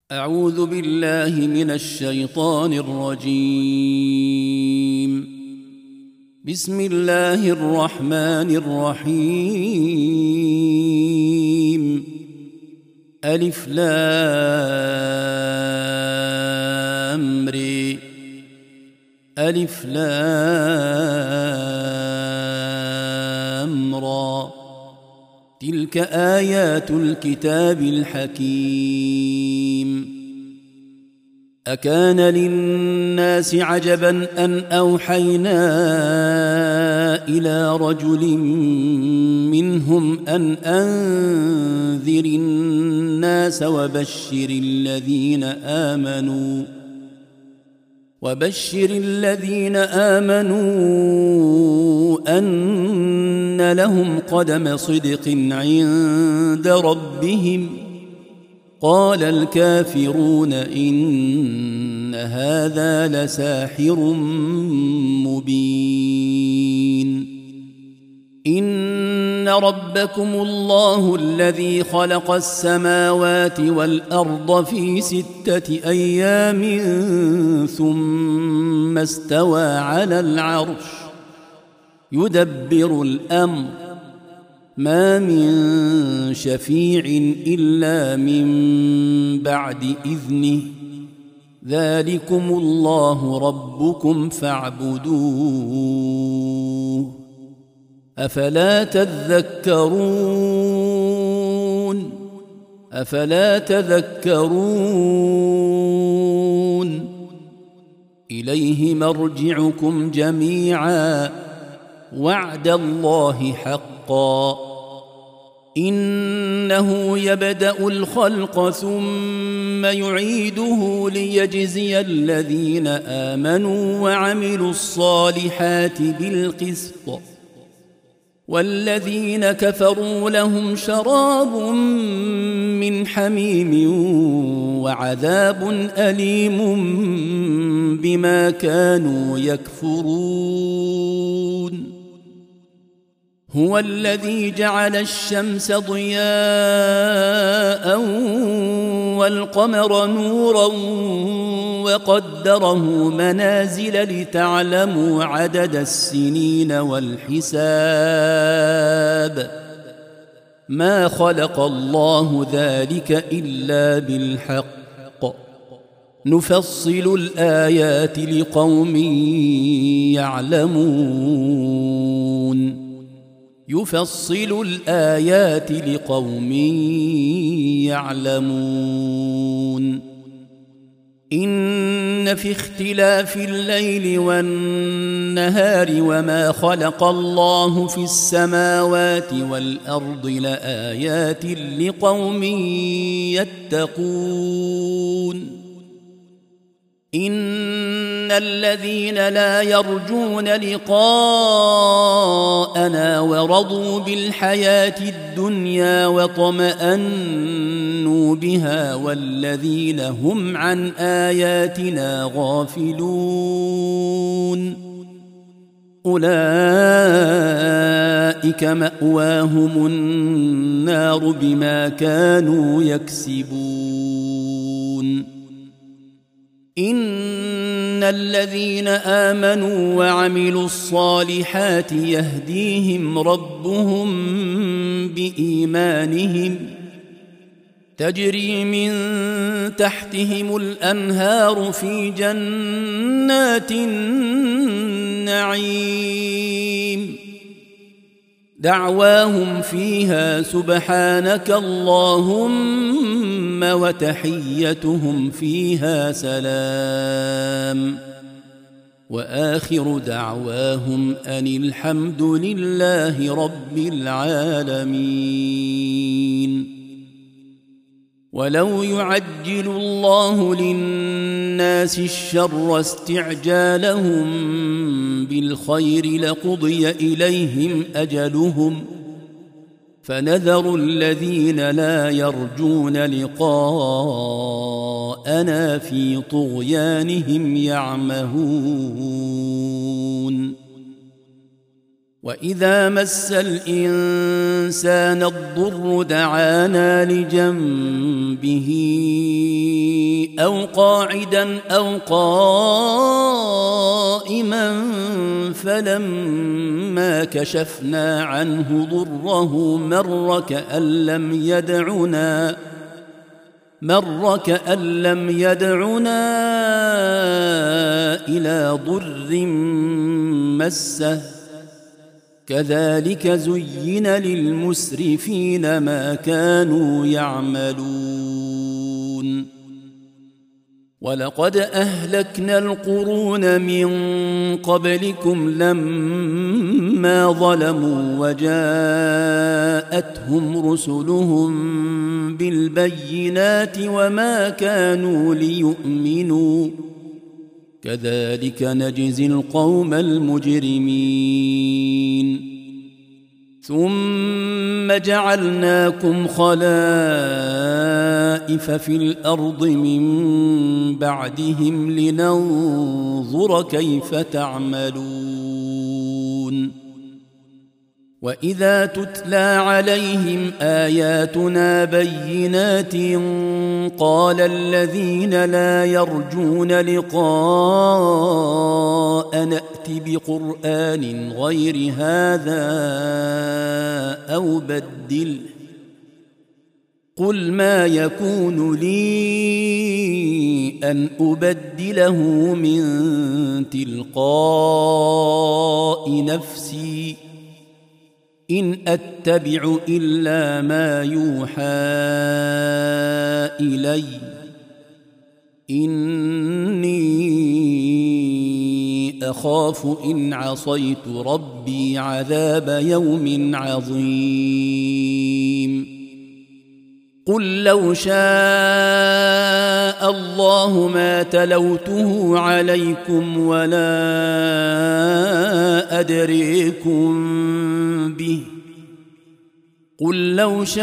أعوذ بالله من الشيطان الرجيم. بسم الله الرحمن الرحيم. ألف لام ر ألف لام را تلك آيات الكتاب الحكيم. أكان للناس عجبا أن أوحينا إلى رجل منهم أن أنذر الناس وبشر الذين آمنوا أن لهم قدم صدق عند ربهم. قال الكافرون إن هذا لساحر مبين. إن ربكم الله الذي خلق السماوات والأرض في 6 أيام ثم استوى على العرش يدبر الأمر ما من شفيع إلا من بعد إذنه ذلكم الله ربكم فاعبدوه أفلا تذكرون إليه مرجعكم جميعا وعد الله حقا إنه يبدأ الخلق ثم يعيده ليجزي الذين آمنوا وعملوا الصالحات بالقسط والذين كفروا لهم شراب من حميم وعذاب أليم بما كانوا يكفرون. هو الذي جعل الشمس ضياء والقمر نورا وقدره منازل لتعلموا عدد السنين والحساب. ما خلق الله ذلك إلا بالحق نفصل الآيات لقوم يعلمون. إن في اختلاف الليل والنهار وما خلق الله في السماوات والأرض لآيات لقوم يتقون. إن الذين لا يرجون لقاءنا ورضوا بالحياة الدنيا واطمأنوا بها والذين هم عن آياتنا غافلون أولئك مأواهم النار بما كانوا يكسبون. إن الذين آمنوا وعملوا الصالحات يهديهم ربهم بإيمانهم تجري من تحتهم الأنهار في جنات النعيم دعواهم فيها سبحانك اللهم وتحيتهم فيها سلام وآخر دعواهم أن الحمد لله رب العالمين. ولو يعجل الله للناس الشر استعجالهم بالخير لقضي إليهم أجلهم فنذر الذين لا يرجون لقاءنا في طغيانهم يعمهون. وإذا مس الإنسان الضر دعانا لجنبه أو قاعدا أو قائما فلما كشفنا عنه ضره مر كأن لم يدعنا إلى ضر مسه كذلك زين للمسرفين ما كانوا يعملون ولقد أهلكنا القرون من قبلكم لما ظلموا وجاءتهم رسلهم بالبينات وما كانوا ليؤمنوا كذلك نجزي القوم المجرمين ثم جعلناكم خلائف في الأرض من بعدهم لننظر كيف تعملون وإذا تتلى عليهم آياتنا بينات قال الذين لا يرجون لقاء نأت بقرآن غير هذا أو بدله قل ما يكون لي أن أبدله من تلقاء نفسي إن أتبع إلا ما يوحى إلي إني أخاف إن عصيت ربي عذاب يوم عظيم قل لو شاء الله ما تلوته عليكم ولا أدريكم به قل لو شاء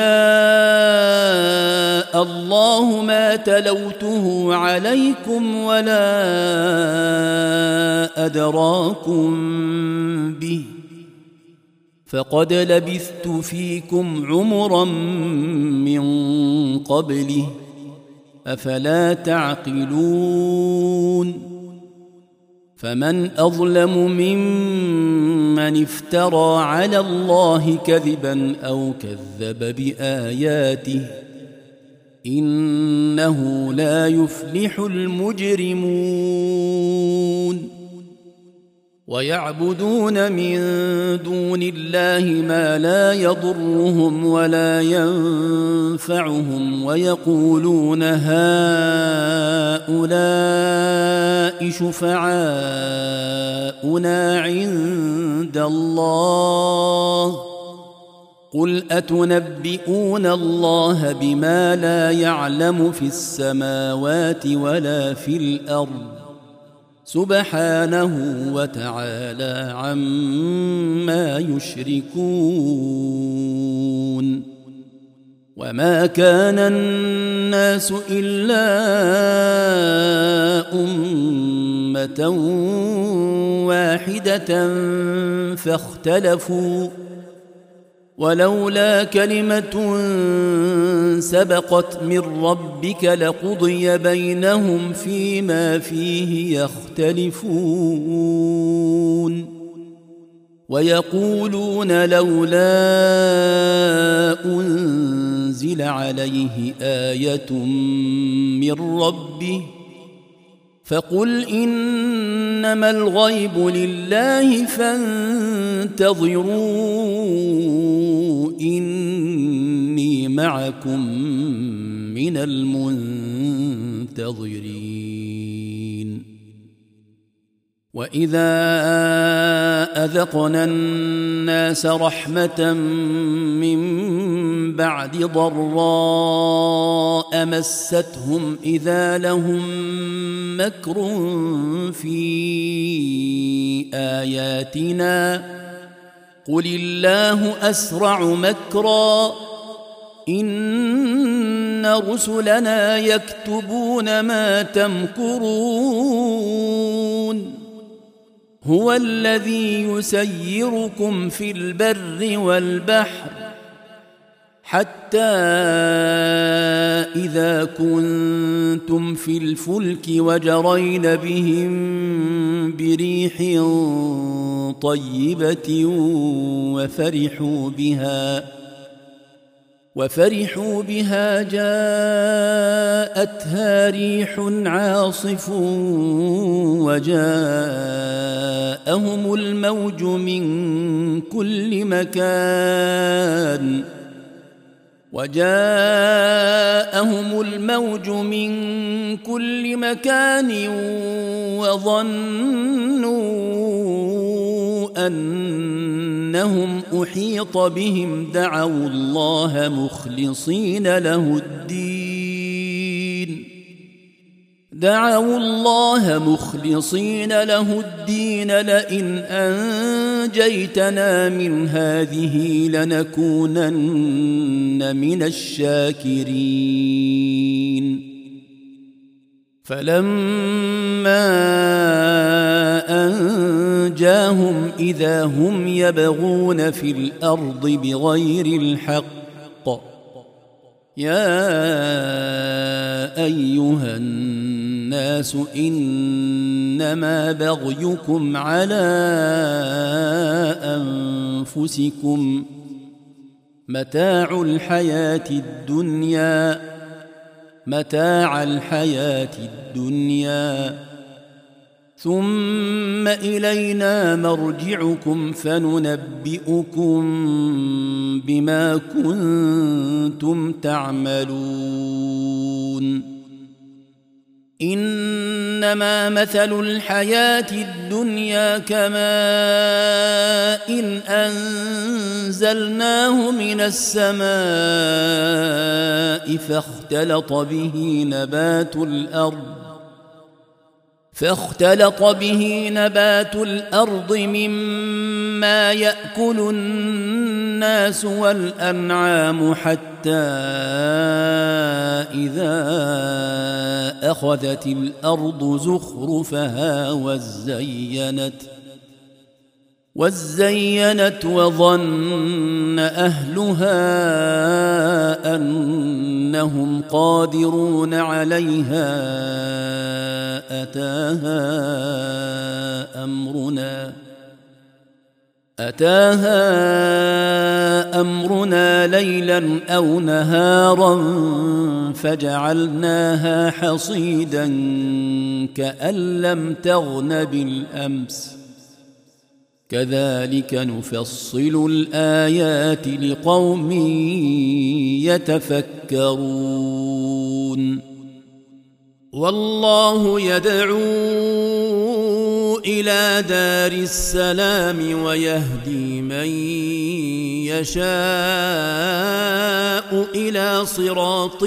الله ما تلوته عليكم ولا أدراكم به فقد لبثت فيكم عمرا من قبله أفلا تعقلون فمن أظلم ممن افترى على الله كذبا أو كذب بآياته إنه لا يفلح المجرمون ويعبدون من دون الله ما لا يضرهم ولا ينفعهم ويقولون هؤلاء شفعاؤنا عند الله قل أتنبئون الله بما لا يعلم في السماوات ولا في الأرض سبحانه وتعالى عما يشركون وما كان الناس إلا أمة واحدة فاختلفوا ولولا كلمة سبقت من ربك لقضي بينهم فيما فيه يختلفون ويقولون لولا أنزل عليه آية من ربه فقل إنما الغيب لله فانتظروا إني معكم من المنتظرين وإذا أذقنا الناس رحمة من بعد ضراء مستهم إذا لهم مكر في آياتنا قل الله أسرع مكرا إن رسلنا يكتبون ما تمكرون هو الذي يسيركم في البر والبحر حتى إذا كنتم في الفلك وجرين بهم بريح طيبة وفرحوا بها جاءتها ريح عاصف وجاءهم الموج من كل مكان وظنوا أنهم أحيط بهم دعوا الله مخلصين له الدين لئن أنجيتنا من هذه لنكونن من الشاكرين فلما أنجاهم إذا هم يبغون في الأرض بغير الحق يا أيها الناس إنما بغيكم على أنفسكم متاع الحياة الدنيا ثم إلينا مرجعكم فننبئكم بما كنتم تعملون إنما مثل الحياة الدنيا كماء إن أنزلناه من السماء فاختلط به نبات الأرض مما يأكل الناس والأنعام حتى إذا أخذت الأرض زخرفها وزينت وظن أهلها أنهم قادرون عليها أتاها أمرنا ليلا أو نهارا فجعلناها حصيدا كأن لم تغن بالأمس كذلك نفصل الآيات لقوم يتفكرون والله يدعو إلى دار السلام ويهدي من يشاء إلى صراط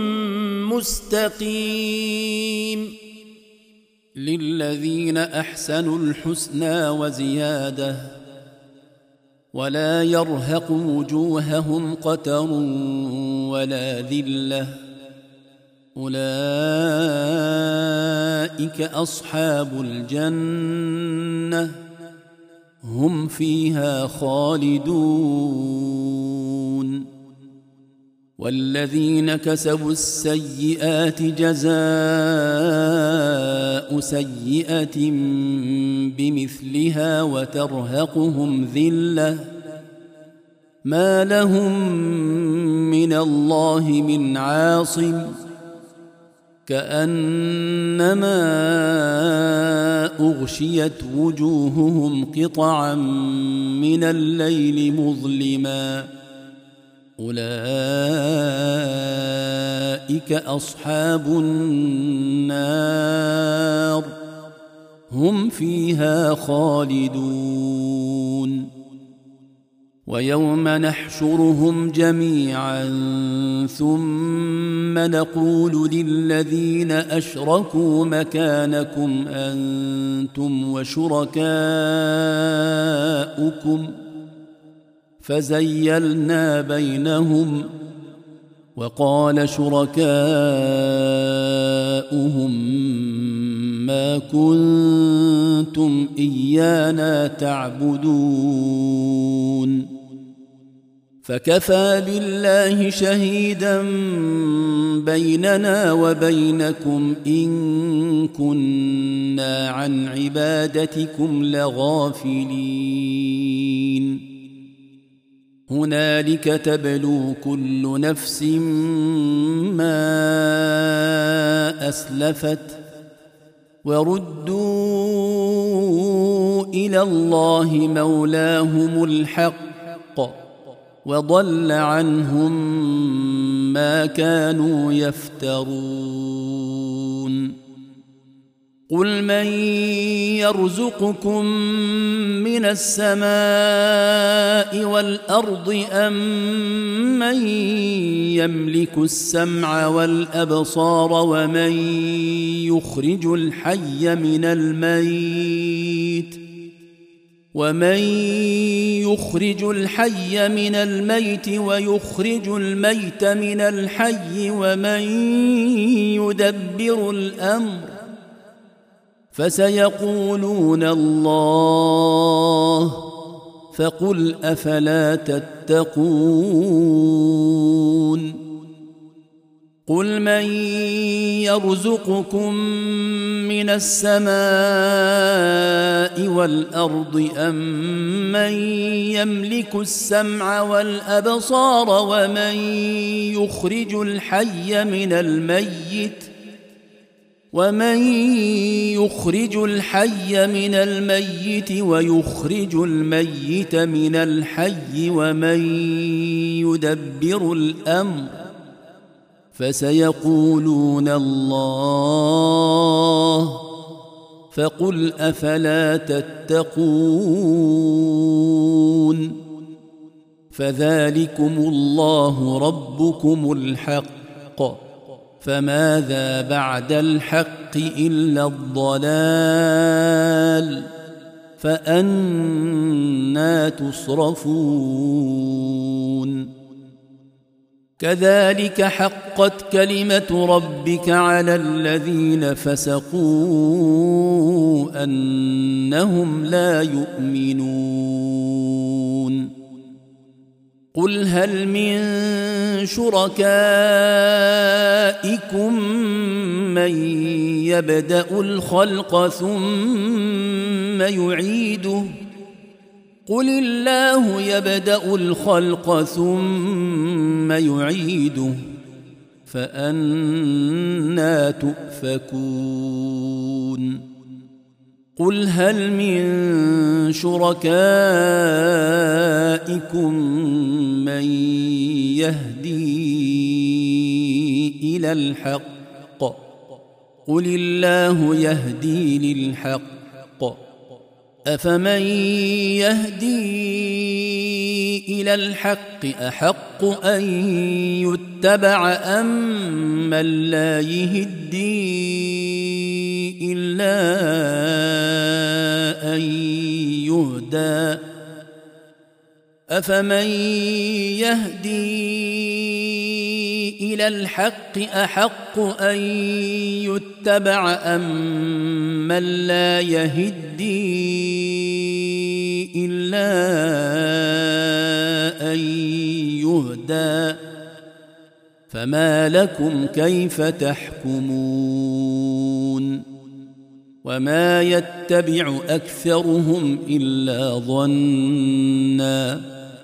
مستقيم للذين أحسنوا الحسنى وزيادة ولا يرهق وجوههم قتر ولا ذلة أولئك أصحاب الجنة هم فيها خالدون والذين كسبوا السيئات جزاء سيئة بمثلها وترهقهم ذلة ما لهم من الله من عاصم كأنما أغشيت وجوههم قطعا من الليل مظلما أولئك أصحاب النار هم فيها خالدون ويوم نحشرهم جميعا ثم نقول للذين أشركوا مكانكم أنتم وشركاؤكم فزيلنا بينهم وقال شركاؤهم ما كنتم إيانا تعبدون فكفى بالله شهيدا بيننا وبينكم إن كنا عن عبادتكم لغافلين هنالك تبلو كل نفس ما أسلفت وردوا إلى الله مولاهم الحق وضل عنهم ما كانوا يفترون قل من يرزقكم من السماء والأرض أم من يملك السمع والأبصار ومن يخرج الحي من الميت ويخرج الميت من الحي ومن يدبر الأمر فسيقولون الله فقل أفلا تتقون قل من يرزقكم من السماء والأرض أم من يملك السمع والأبصار ومن يخرج الحي من الميت ويخرج الميت من الحي ومن يدبر الأمر فسيقولون الله فقل أفلا تتقون فذلكم الله ربكم الحق فماذا بعد الحق إلا الضلال فأنى تصرفون كذلك حقت كلمة ربك على الذين فسقوا أنهم لا يؤمنون قل هل من شركائكم من يبدأ الخلق ثم يعيده قل الله يبدأ الخلق ثم يعيده فأنى تؤفكون قل هل من شركائكم من يهدي إلى الحق قل الله يهدي للحق أفمن يهدي إلى الحق أحق أن يتبع أم من لا يهدي إلا أن يهدى أفمن يهدي إلى الحق أحق أن يتبع أم من لا يهدي إلا أن يهدى فما لكم كيف تحكمون وما يتبع أكثرهم إلا ظنا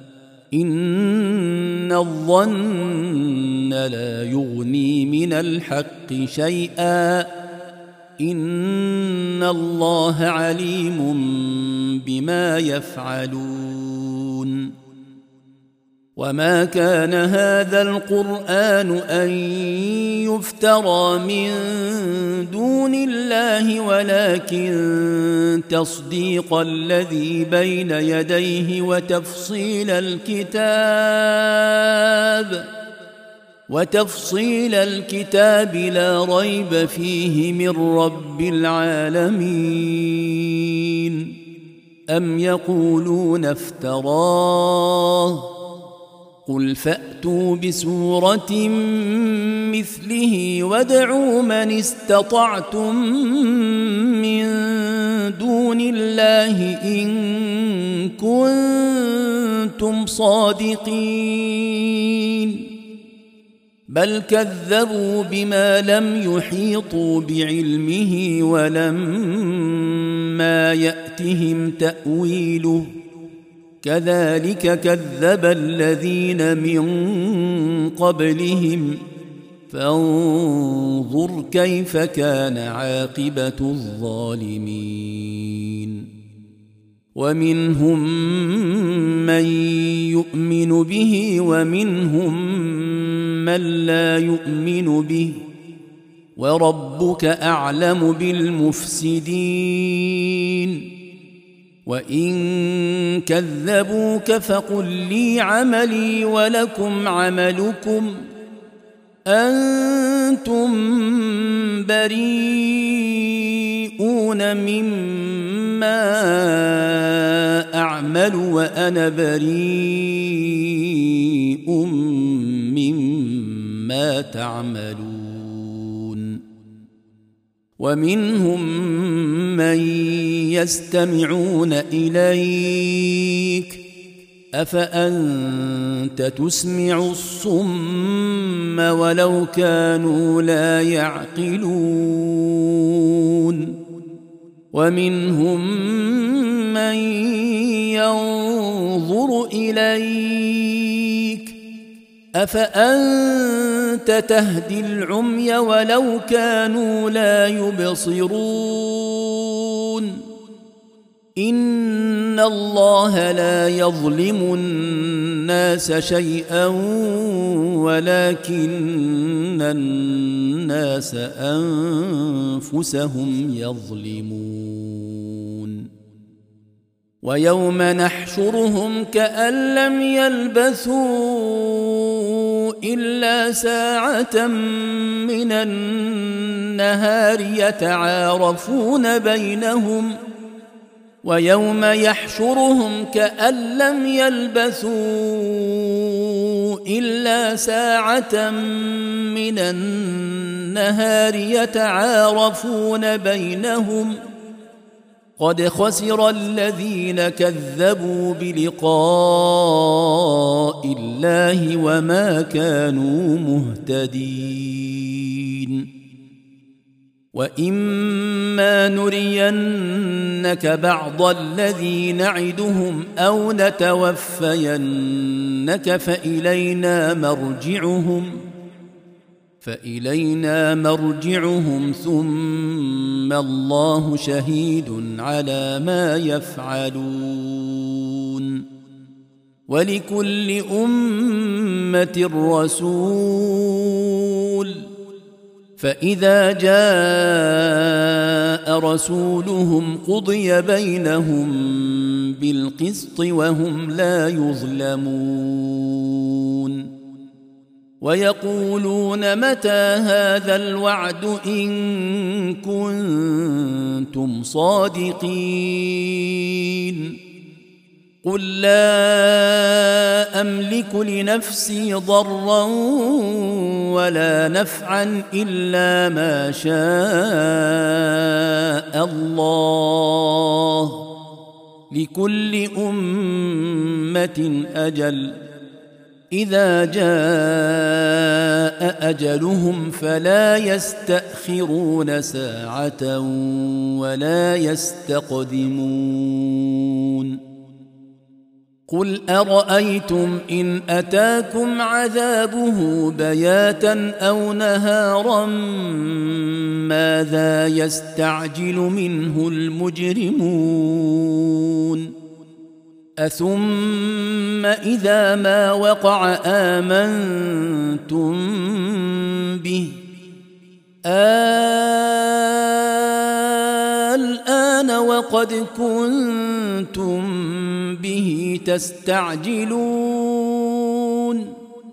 إن الظن لا يغني من الحق شيئا إن الله عليم بما يفعلون وما كان هذا القرآن أن يفترى من دون الله ولكن تصديق الذي بين يديه وتفصيل الكتاب لا ريب فيه من رب العالمين أم يقولون افتراه قل فأتوا بسورة مثله وادعوا من استطعتم من دون الله إن كنتم صادقين بل كذبوا بما لم يحيطوا بعلمه ولما يأتهم تأويله كذلك كذب الذين من قبلهم فانظر كيف كان عاقبة الظالمين ومنهم من يؤمن به ومنهم من لا يؤمن به وربك أعلم بالمفسدين وإن كذبوك فقل لي عملي ولكم عملكم أنتم بريئون مما أعمل وأنا بريء مما تعملون ومنهم من يستمعون إليك أفأنت تسمع الصم ولو كانوا لا يعقلون ومنهم من ينظر إليك أفأنت تهدي العمي ولو كانوا لا يبصرون إن الله لا يظلم الناس شيئا ولكن الناس أنفسهم يظلمون ويوم نحشرهم كأن لم يلبثوا إلا ساعة من النهار يتعارفون بينهم ويوم يحشرهم كأن لم يلبثوا إلا ساعة من النهار يتعارفون بينهم قد خسر الذين كذبوا بلقاء الله وما كانوا مهتدين وإما نرينك بعض الذي نعدهم أو نتوفينك فإلينا مرجعهم ثم الله شهيد على ما يفعلون ولكل أمة رسول فإذا جاء رسولهم قضي بينهم بالقسط وهم لا يظلمون ويقولون متى هذا الوعد إن كنتم صادقين قل لا أملك لنفسي ضرا ولا نفعا إلا ما شاء الله لكل أمة أجل إذا جاء أجلهم فلا يستأخرون ساعة ولا يستقدمون قل أرأيتم إن أتاكم عذابه بياتا أو نهارا ماذا يستعجل منه المجرمون أثم إذا ما وقع آمنتم به الآن وقد كنتم به تستعجلون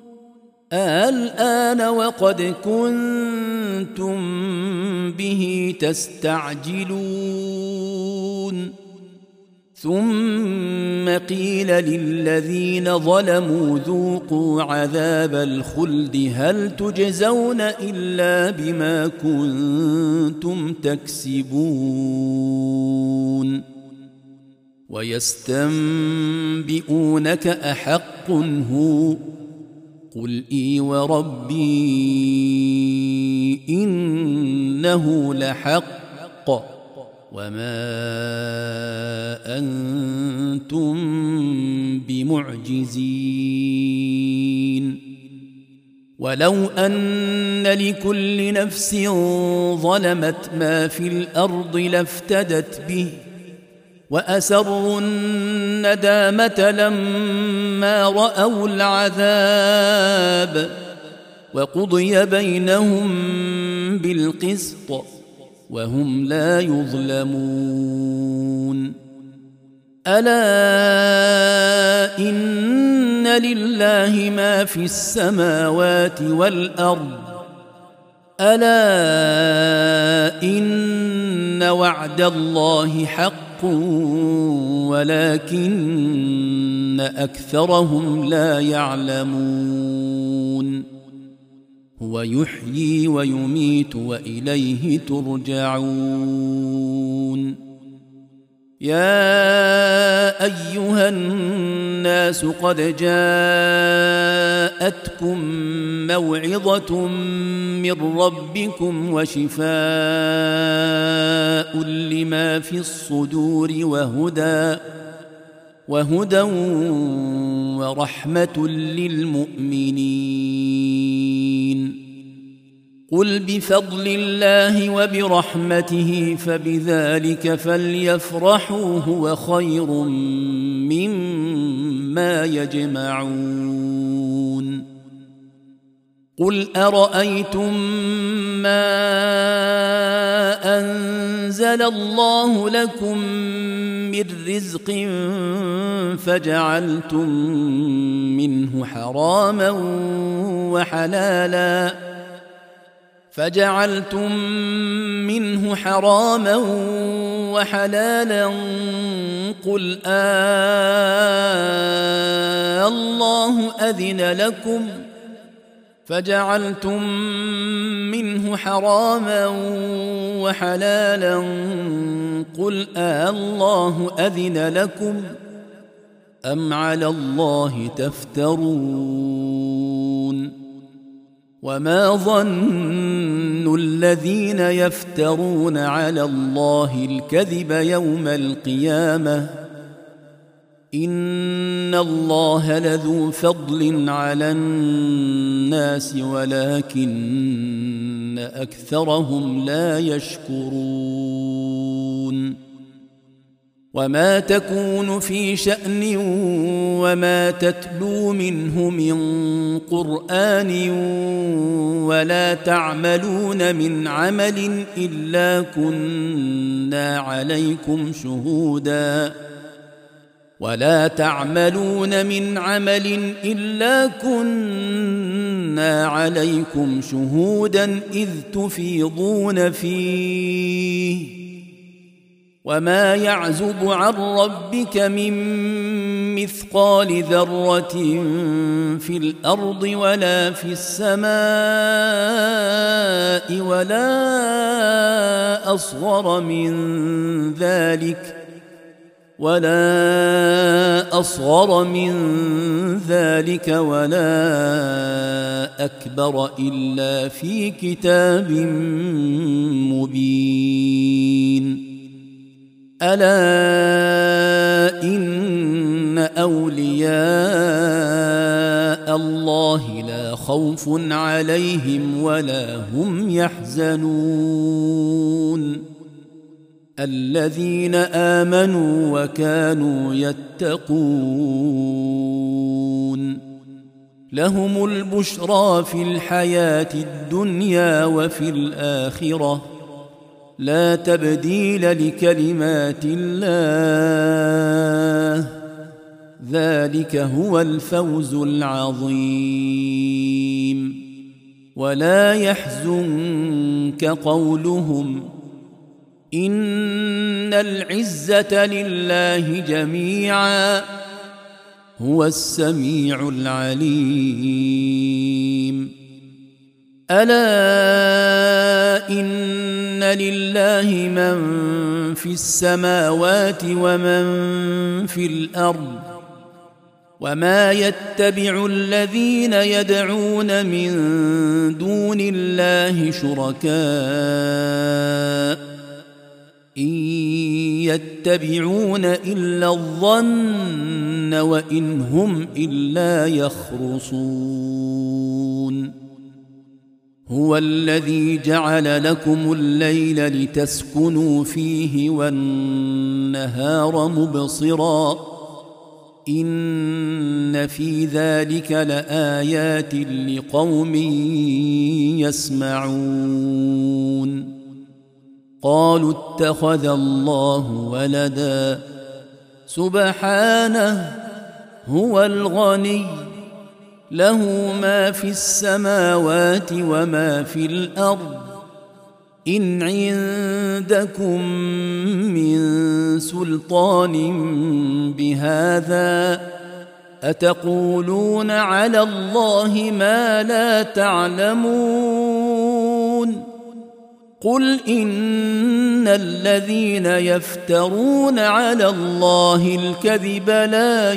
الآن وقد كنتم به تستعجلون ثم قيل للذين ظلموا ذوقوا عذاب الخلد هل تجزون إلا بما كنتم تكسبون ويستنبئونك أحق هو قل إي وربي إنه لحق وما أنتم بمعجزين ولو أن لكل نفس ظلمت ما في الأرض لافتدت به وأسروا الندامة لما رأوا العذاب وقضي بينهم بالقسط وهم لا يظلمون ألا إن لله ما في السماوات والأرض ألا إن وعد الله حق ولكن أكثرهم لا يعلمون هو يحيي ويميت وإليه ترجعون يا أيها الناس قد جاءتكم موعظة من ربكم وشفاء لما في الصدور وهدى ورحمة للمؤمنين قل بفضل الله وبرحمته فبذلك فليفرحوا هو خير مما يجمعون قل أرأيتم ما أنزل الله لكم من رزق فجعلتم منه حراما وحلالا قل الله أذن لكم فجعلتم منه حراما وحلالا قل الله أذن لكم أم على الله تفترون وما ظن الذين يفترون على الله الكذب يوم القيامة إن الله لذو فضل على الناس ولكن أكثرهم لا يشكرون وما تكون في شأن وما تتلو منه من قرآن ولا تعملون من عمل إلا كنا عليكم شهودا إذ تفيضون فيه وما يعزب عن ربك من مثقال ذرة في الأرض ولا في السماء ولا أصغر من ذلك ولا أكبر إلا في كتاب مبين ألا إن أولياء الله لا خوف عليهم ولا هم يحزنون الذين آمنوا وكانوا يتقون لهم البشرى في الحياة الدنيا وفي الآخرة لا تبديل لكلمات الله ذلك هو الفوز العظيم ولا يحزنك قولهم إن العزة لله جميعا هو السميع العليم. ألا إن لله من في السماوات ومن في الأرض وما يتبع الذين يدعون من دون الله شركاء إن يتبعون إلا الظن وإن هم إلا يخرصون. هو الذي جعل لكم الليل لتسكنوا فيه والنهار مبصرا إن في ذلك لآيات لقوم يسمعون. قالوا اتخذ الله ولدا سبحانه هو الغني له ما في السماوات وما في الأرض إن عندكم من سلطان بهذا أتقولون على الله ما لا تعلمون. قل إن الذين يفترون على الله الكذب لا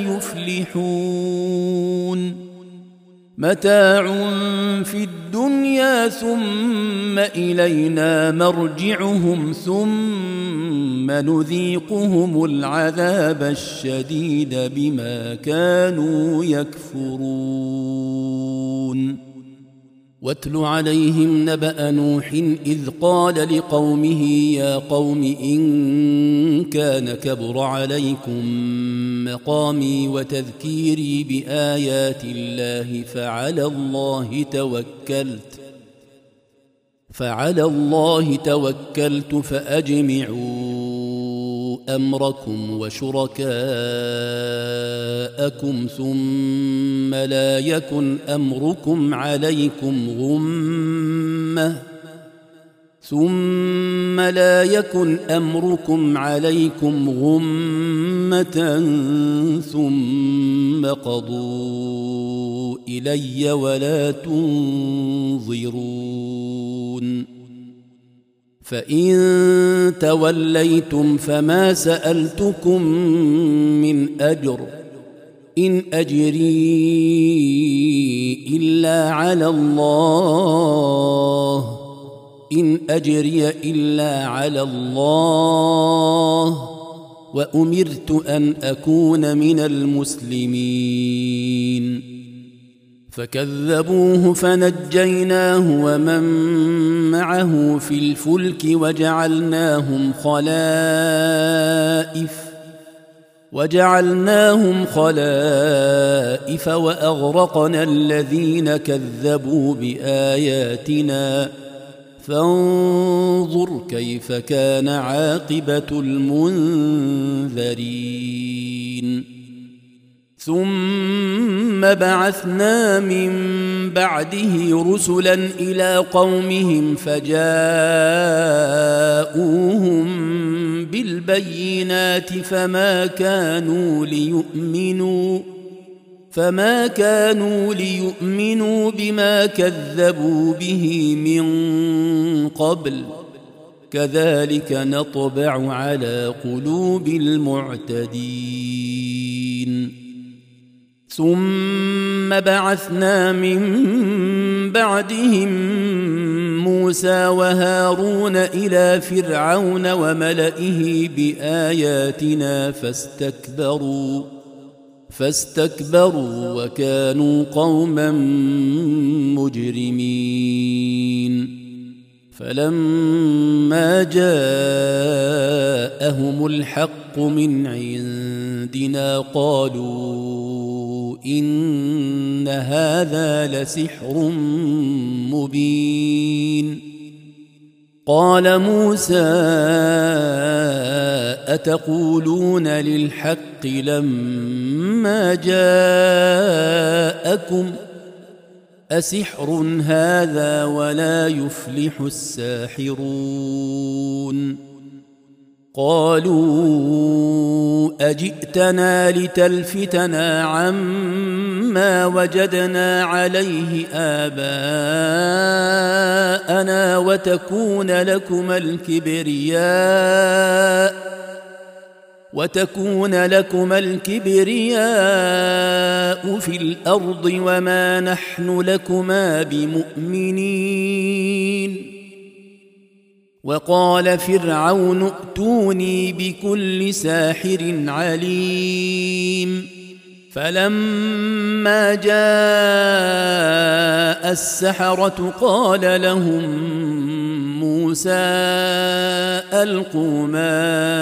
يفلحون. متاع في الدنيا ثم إلينا مرجعهم ثم نذيقهم العذاب الشديد بما كانوا يكفرون. واتل عليهم نبأ نوح إذ قال لقومه يا قوم إن كان كبر عليكم مقامي وتذكيري بآيات الله فعلى الله توكلت فأجمعوا أمركم وشركاءكم ثم لا يكن أمركم عليكم غمة ثم قضوا إلي ولا تنظرون. فإن توليتم فما سألتكم من أجر إن أجري إلا على الله وأمرت أن أكون من المسلمين. فكذبوه فنجيناه ومن معه في الفلك وجعلناهم خلائف وأغرقنا الذين كذبوا بآياتنا فانظر كيف كان عاقبة المنذرين. ثم بعثنا من بعده رسلا إلى قومهم فجاءوهم بالبينات فما كانوا ليؤمنوا بما كذبوا به من قبل كذلك نطبع على قلوب المعتدين. ثم بعثنا من بعدهم موسى وهارون إلى فرعون وملئه بآياتنا فاستكبروا وكانوا قوما مجرمين. فلما جاءهم الحق من عندنا قالوا إن هذا لسحر مبين. قال موسى أتقولون للحق لما جاءكم أسحر هذا ولا يفلح الساحرون. قالوا أجئتنا لتلفتنا عما وجدنا عليه آباءنا وتكون لكما الكبرياء في الأرض وما نحن لكما بمؤمنين. وقال فرعون ائتوني بكل ساحر عليم. فلما جاء السحرة قال لهم موسى ألقوا ما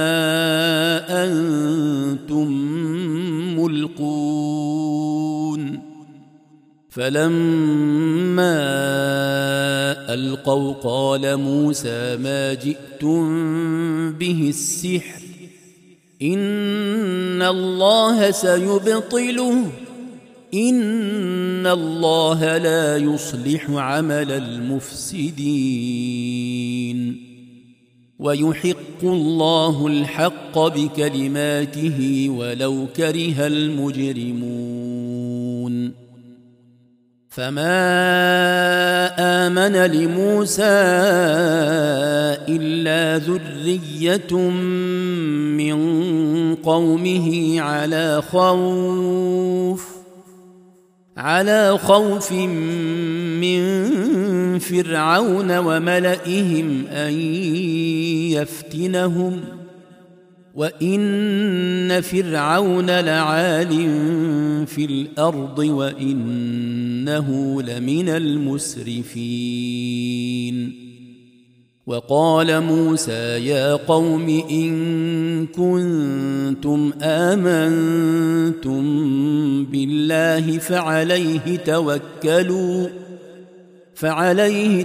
أنتم ملقون. فلما ألقوا قال موسى ما جئتم به السحر إن الله سيبطله إن الله لا يصلح عمل المفسدين ويحق الله الحق بكلماته ولو كره المجرمون. فما آمن لموسى إلا ذرية من قومه على خوف من فرعون وملئهم أن يفتنهم وإن فرعون لعال في الأرض وإنه لمن المسرفين. وقال موسى يا قوم إن كنتم آمنتم بالله فعليه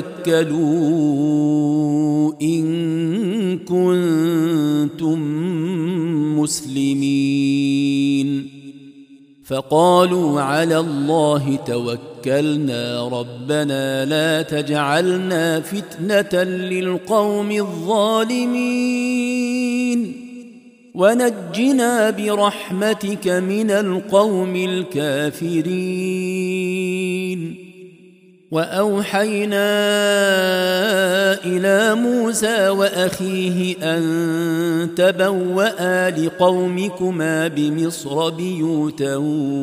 توكلوا إن كنتم مسلمين. فقالوا على الله توكلنا ربنا لا تجعلنا فتنة للقوم الظالمين ونجنا برحمتك من القوم الكافرين. وأوحينا إلى موسى وأخيه أن تبوأ لقومكما بمصر بيوتا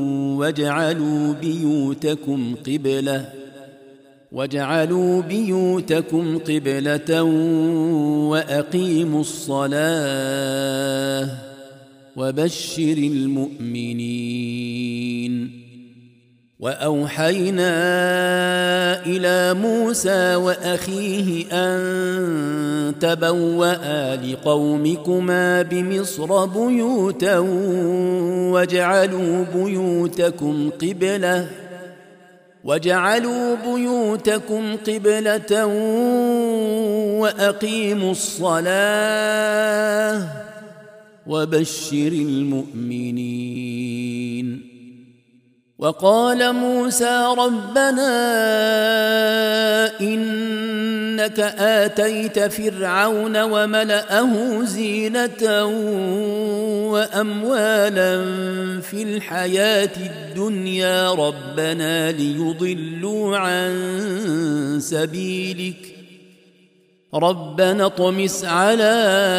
واجعلوا بيوتكم قبلة وأقيموا الصلاة وبشر المؤمنين. وأوحينا إلى موسى وأخيه أن تبوأ لقومكما بمصر بيوتا واجعلوا بيوتكم قبلة وأقيموا الصلاة وبشر المؤمنين. وقال موسى ربنا إنك آتيت فرعون وملأه زينة وأموالا في الحياة الدنيا ربنا ليضلوا عن سبيلك ربنا اطمس على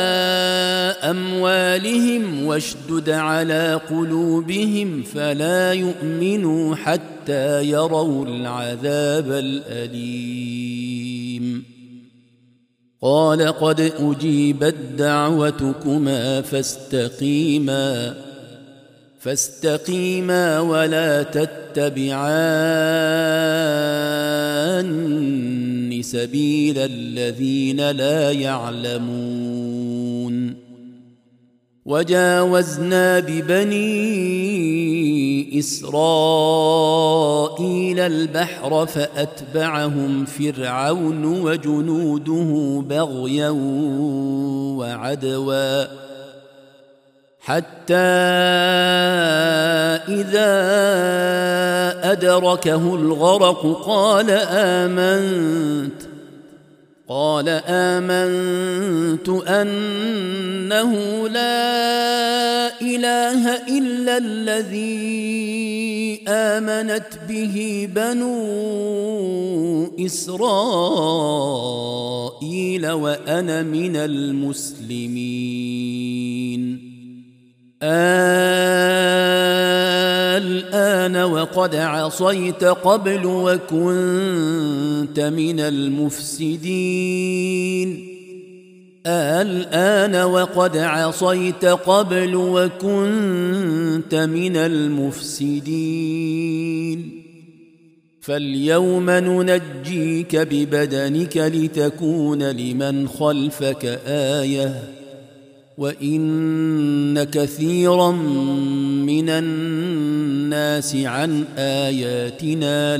أموالهم واشدد على قلوبهم فلا يؤمنوا حتى يروا العذاب الأليم. قال قد أجيبت دعوتكما فاستقيما ولا تتبعان سبيل الذين لا يعلمون. وجاوزنا ببني إسرائيل البحر فأتبعهم فرعون وجنوده بغيا وعدوا حتى إذا أدركه الغرق قال آمنت أنه لا إله إلا الذي آمنت به بنو إسرائيل وأنا من المسلمين. الآن وقد عصيت قبل وكنت من المفسدين. الآن وقد عصيت قبل وكنت من المفسدين. فاليوم ننجيك ببدنك لتكون لمن خلفك آية وإن كثيرا من الناس عن آياتنا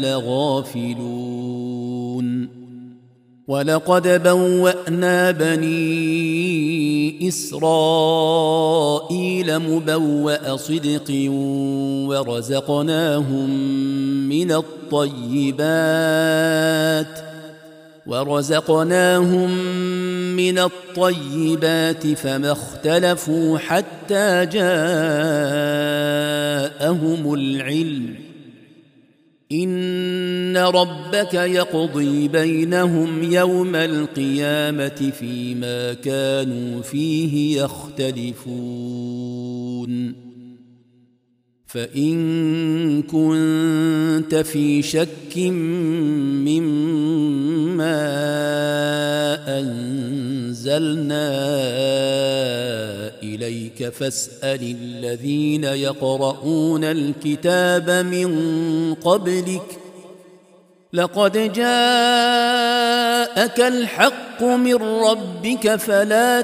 لغافلون. ولقد بوأنا بني إسرائيل مبوأ صدق ورزقناهم من الطيبات فما اختلفوا حتى جاءهم العلم. إن ربك يقضي بينهم يوم القيامة فيما كانوا فيه يختلفون. فإن كنت في شك مما أنزلنا إليك فاسأل الذين يقرؤون الكتاب من قبلك لقد جاءك الحق من ربك فلا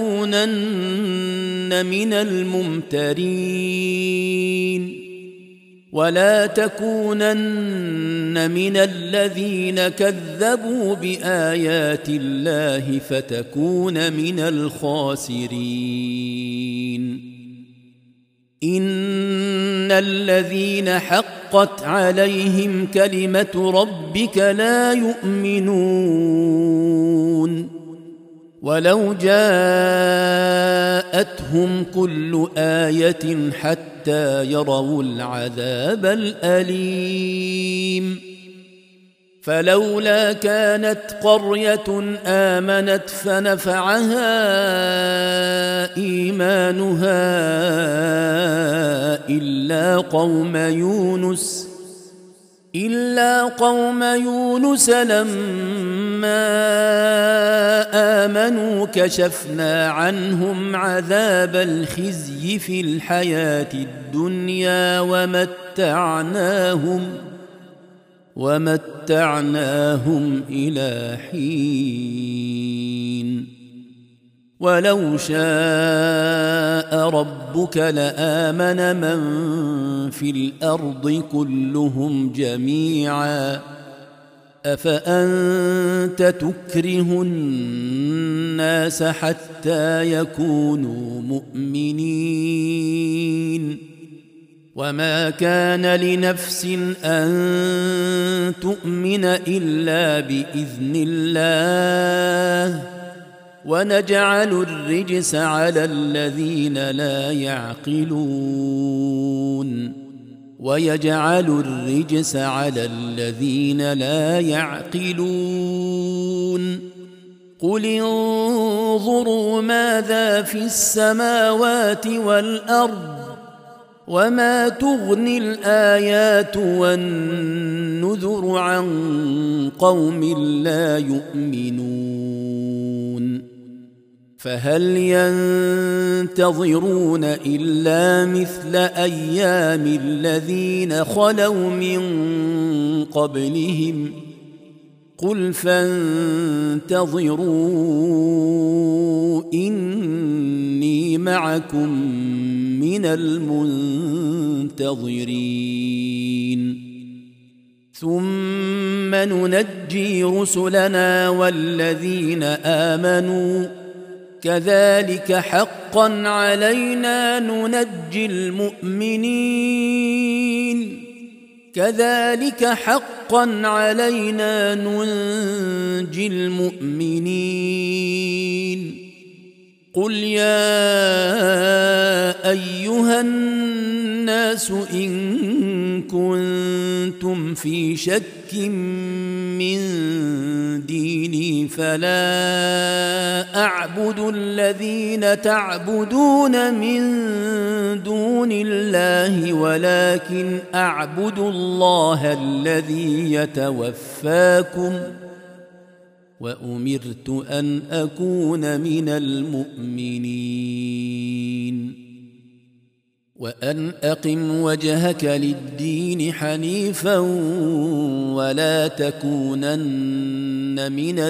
تكونن من الممترين ولا تكونن من الذين كذبوا بآيات الله فتكون من الخاسرين. إن الذين حقت عليهم كلمة ربك لا يؤمنون ولو جاءتهم كل آية حتى يروا العذاب الأليم. فلولا كانت قرية آمنت فنفعها إيمانها إلا قوم يونس لما آمنوا كشفنا عنهم عذاب الخزي في الحياة الدنيا ومتعناهم إلى حين. ولو شاء ربك لآمن من في الأرض كلهم جميعا أفأنت تكره الناس حتى يكونوا مؤمنين. وما كان لنفس أن تؤمن إلا بإذن الله ونجعل الرجس على الذين لا يعقلون ويجعل الرجس على الذين لا يعقلون. قل انظروا ماذا في السماوات والأرض وما تغني الآيات والنذر عن قوم لا يؤمنون. فهل ينتظرون إلا مثل أيام الذين خلوا من قبلهم قل فانتظروا إني معكم من المنتظرين. ثم ننجي رسلنا والذين آمنوا كذلك حقا علينا ننجي المؤمنين. كذلك حقا علينا ننجي المؤمنين قل يا أيها الناس إن كنتم في شك من ديني فلا أعبد الذين تعبدون من دون الله ولكن أعبد الله الذي يتوفاكم وأمرت أن أكون من المؤمنين وأن أقم وجهك للدين حنيفا ولا تكونن من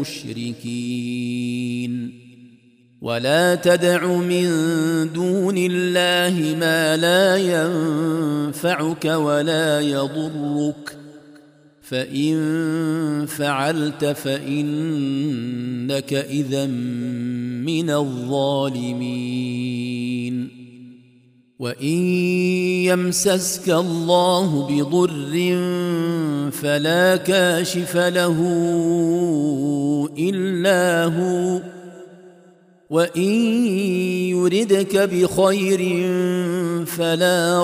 المشركين ولا تدع من دون الله ما لا ينفعك ولا يضرك فإن فعلت فإنك إذا من الظالمين وإن يمسسك الله بضر فلا كاشف له إلا هو وإن يردك بخير فلا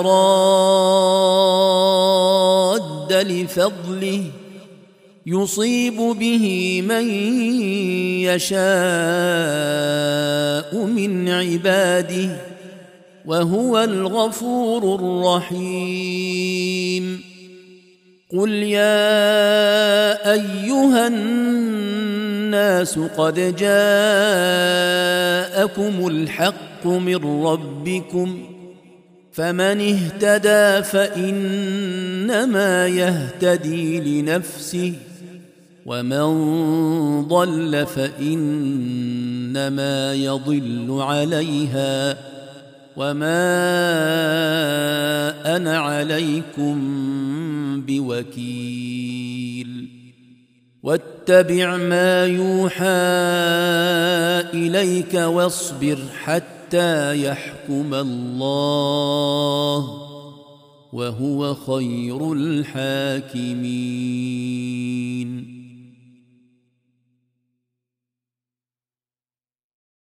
راد لفضله يصيب به من يشاء من عباده وهو الغفور الرحيم قل يا أيها الناس قد جاءكم الحق من ربكم فمن اهتدى فإنما يهتدي لنفسه ومن ضل فإنما يضل عليها وما أنا عليكم بوكيل واتبع ما يوحى إليك واصبر حتى يحكم الله وهو خير الحاكمين